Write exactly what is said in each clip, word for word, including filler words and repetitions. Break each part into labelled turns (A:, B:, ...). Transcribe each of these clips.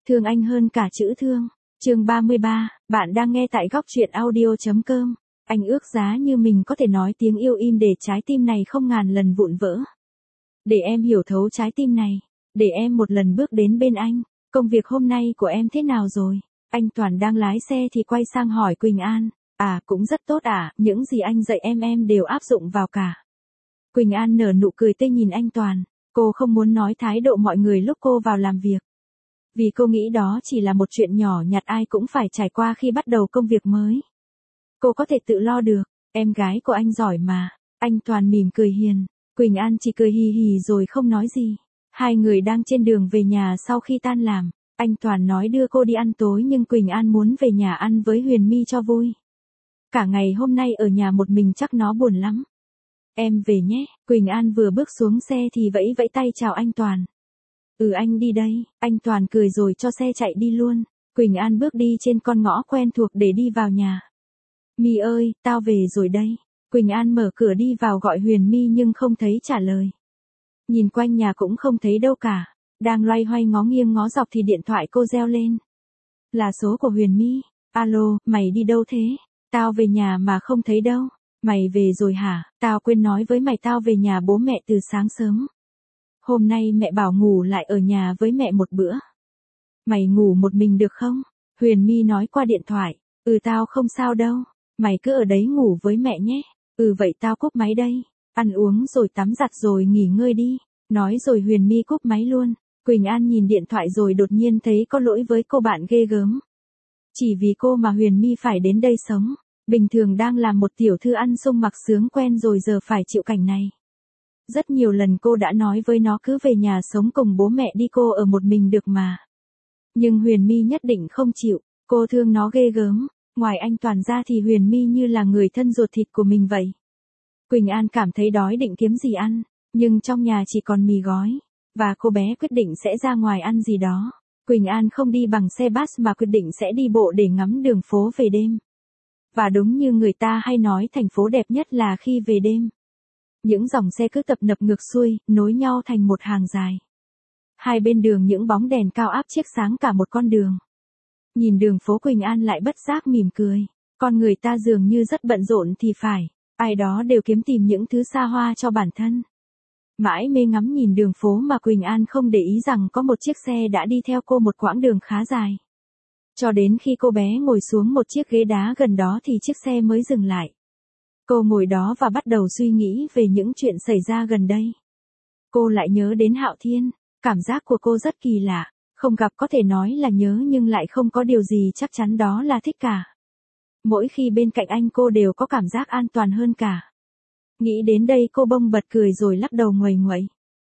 A: Thương anh hơn cả chữ thương. Chương ba mươi ba, bạn đang nghe tại góc truyện audio chấm com. Anh ước giá như mình có thể nói tiếng yêu im để trái tim này không ngàn lần vụn vỡ. Để em hiểu thấu trái tim này, để em một lần bước đến bên anh. Công việc hôm nay của em thế nào rồi? Anh Toàn đang lái xe thì quay sang hỏi Quỳnh An. À, cũng rất tốt à, những gì anh dạy em em đều áp dụng vào cả. Quỳnh An nở nụ cười tươi nhìn anh Toàn. Cô không muốn nói thái độ mọi người lúc cô vào làm việc. Vì cô nghĩ đó chỉ là một chuyện nhỏ nhặt ai cũng phải trải qua khi bắt đầu công việc mới. Cô có thể tự lo được, em gái của anh giỏi mà. Anh Toàn mỉm cười hiền, Quỳnh An chỉ cười hì hì rồi không nói gì. Hai người đang trên đường về nhà sau khi tan làm. Anh Toàn nói đưa cô đi ăn tối nhưng Quỳnh An muốn về nhà ăn với Huyền My cho vui. Cả ngày hôm nay ở nhà một mình chắc nó buồn lắm. Em về nhé, Quỳnh An vừa bước xuống xe thì vẫy vẫy tay chào anh Toàn. Ừ anh đi đây, anh Toàn cười rồi cho xe chạy đi luôn. Quỳnh An bước đi trên con ngõ quen thuộc để đi vào nhà. My ơi, tao về rồi đây. Quỳnh An mở cửa đi vào gọi Huyền My nhưng không thấy trả lời. Nhìn quanh nhà cũng không thấy đâu cả. Đang loay hoay ngó nghiêng ngó dọc thì điện thoại cô reo lên. Là số của Huyền My. Alo, mày đi đâu thế? Tao về nhà mà không thấy đâu. Mày về rồi hả? Tao quên nói với mày tao về nhà bố mẹ từ sáng sớm. Hôm nay mẹ bảo ngủ lại ở nhà với mẹ một bữa. Mày ngủ một mình được không? Huyền My nói qua điện thoại. Ừ tao không sao đâu. Mày cứ ở đấy ngủ với mẹ nhé. Ừ vậy tao cúp máy đây. Ăn uống rồi tắm giặt rồi nghỉ ngơi đi. Nói rồi Huyền My cúp máy luôn. Quỳnh An nhìn điện thoại rồi đột nhiên thấy có lỗi với cô bạn ghê gớm. Chỉ vì cô mà Huyền My phải đến đây sống. Bình thường đang làm một tiểu thư ăn sung mặc sướng quen rồi giờ phải chịu cảnh này. Rất nhiều lần cô đã nói với nó cứ về nhà sống cùng bố mẹ đi cô ở một mình được mà. Nhưng Huyền My nhất định không chịu, cô thương nó ghê gớm, ngoài anh Toàn ra thì Huyền My như là người thân ruột thịt của mình vậy. Quỳnh An cảm thấy đói định kiếm gì ăn, nhưng trong nhà chỉ còn mì gói, và cô bé quyết định sẽ ra ngoài ăn gì đó. Quỳnh An không đi bằng xe bus mà quyết định sẽ đi bộ để ngắm đường phố về đêm. Và đúng như người ta hay nói thành phố đẹp nhất là khi về đêm. Những dòng xe cứ tập nập ngược xuôi, nối nhau thành một hàng dài. Hai bên đường những bóng đèn cao áp chiếc sáng cả một con đường. Nhìn đường phố Quỳnh An lại bất giác mỉm cười. Con người ta dường như rất bận rộn thì phải, ai đó đều kiếm tìm những thứ xa hoa cho bản thân. Mãi mê ngắm nhìn đường phố mà Quỳnh An không để ý rằng có một chiếc xe đã đi theo cô một quãng đường khá dài. Cho đến khi cô bé ngồi xuống một chiếc ghế đá gần đó thì chiếc xe mới dừng lại. Cô ngồi đó và bắt đầu suy nghĩ về những chuyện xảy ra gần đây. Cô lại nhớ đến Hạo Thiên, cảm giác của cô rất kỳ lạ, không gặp có thể nói là nhớ nhưng lại không có điều gì chắc chắn đó là thích cả. Mỗi khi bên cạnh anh cô đều có cảm giác an toàn hơn cả. Nghĩ đến đây cô bỗng bật cười rồi lắc đầu nguầy nguậy.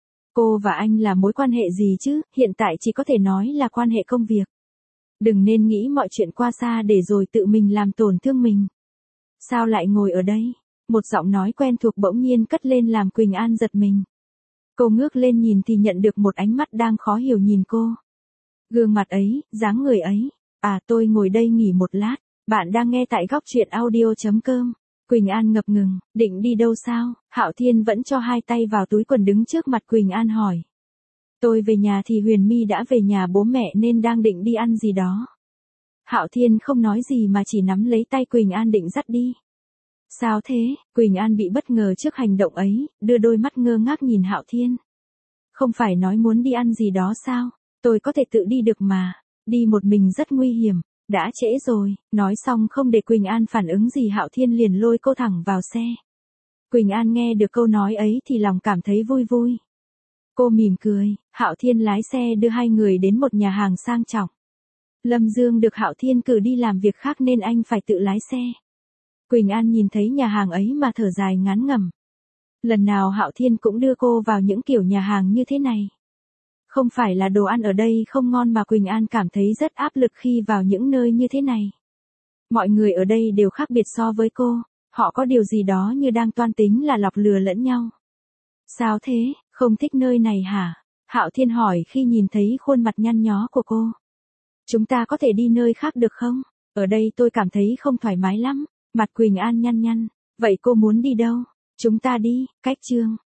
A: Cô và anh là mối quan hệ gì chứ, hiện tại chỉ có thể nói là quan hệ công việc. Đừng nên nghĩ mọi chuyện qua xa để rồi tự mình làm tổn thương mình. Sao lại ngồi ở đây? Một giọng nói quen thuộc bỗng nhiên cất lên làm Quỳnh An giật mình. Cô ngước lên nhìn thì nhận được một ánh mắt đang khó hiểu nhìn cô. Gương mặt ấy, dáng người ấy. À tôi ngồi đây nghỉ một lát. Bạn đang nghe tại góc truyện audio chấm com. Quỳnh An ngập ngừng, định đi đâu sao? Hạo Thiên vẫn cho hai tay vào túi quần đứng trước mặt Quỳnh An hỏi. Tôi về nhà thì Huyền My đã về nhà bố mẹ nên đang định đi ăn gì đó. Hạo Thiên không nói gì mà chỉ nắm lấy tay Quỳnh An định dắt đi. Sao thế? Quỳnh An bị bất ngờ trước hành động ấy, đưa đôi mắt ngơ ngác nhìn Hạo Thiên. Không phải nói muốn đi ăn gì đó sao? Tôi có thể tự đi được mà. Đi một mình rất nguy hiểm. Đã trễ rồi. Nói xong không để Quỳnh An phản ứng gì Hạo Thiên liền lôi cô thẳng vào xe. Quỳnh An nghe được câu nói ấy thì lòng cảm thấy vui vui. Cô mỉm cười, Hạo Thiên lái xe đưa hai người đến một nhà hàng sang trọng. Lâm Dương được Hạo Thiên cử đi làm việc khác nên anh phải tự lái xe. Quỳnh An nhìn thấy nhà hàng ấy mà thở dài ngán ngẩm. Lần nào Hạo Thiên cũng đưa cô vào những kiểu nhà hàng như thế này. Không phải là đồ ăn ở đây không ngon mà Quỳnh An cảm thấy rất áp lực khi vào những nơi như thế này. Mọi người ở đây đều khác biệt so với cô, họ có điều gì đó như đang toan tính là lọc lừa lẫn nhau. Sao thế, không thích nơi này hả? Hạo Thiên hỏi khi nhìn thấy khuôn mặt nhăn nhó của cô. Chúng ta có thể đi nơi khác được không? Ở đây tôi cảm thấy không thoải mái lắm. Mặt Quỳnh An nhăn nhăn. Vậy cô muốn đi đâu? Chúng ta đi, cách chương.